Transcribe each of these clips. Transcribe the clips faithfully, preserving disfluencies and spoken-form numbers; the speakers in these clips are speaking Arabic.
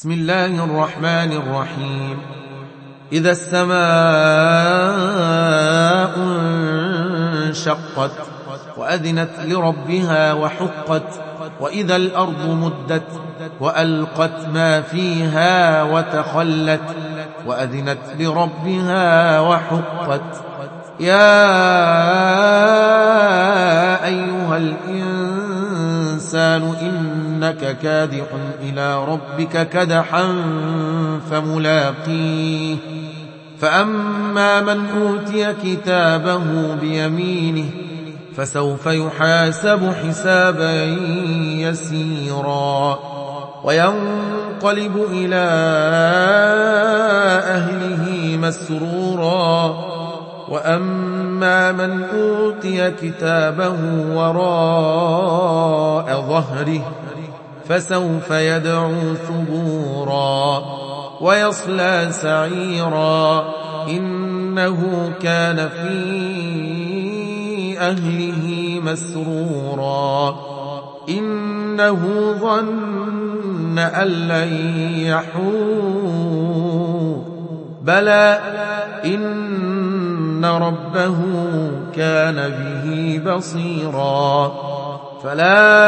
بسم الله الرحمن الرحيم. إذا السماء انشقت وأذنت لربها وحقت وإذا الأرض مدت وألقت ما فيها وتخلت وأذنت لربها وحقت. يا أيها الإنسان إنك كادح إلى ربك كدحا فملاقيه. فأما من أوتي كتابه بيمينه فسوف يحاسب حسابا يسيرا وينقلب إلى أهله مسرورا. وأما من أوتي كتابه وراء ظهره فسوف يدعو ثبورا ويصلى سعيرا إنه كان في أهله مسرورا إنه ظن أن لن يحور بلى إن ربه كان به بصيرا. فلا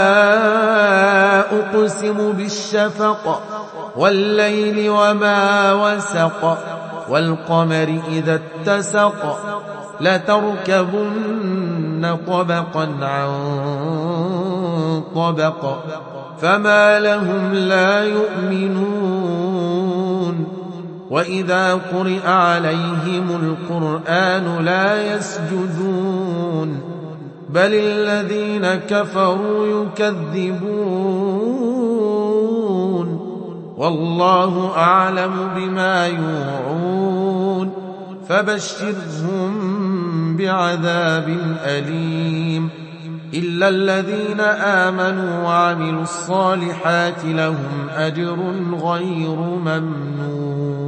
أقسم بالشفق والليل وما وسق والقمر إذا اتسق لتركبن طبقا عن طبق فما لهم لا يؤمنون. وإذا قرئ عليهم القرآن لا يسجدون بل الذين كفروا يكذبون والله أعلم بما يوعون فبشرهم بعذاب أليم إلا الذين آمنوا وعملوا الصالحات لهم أجر غير ممنون.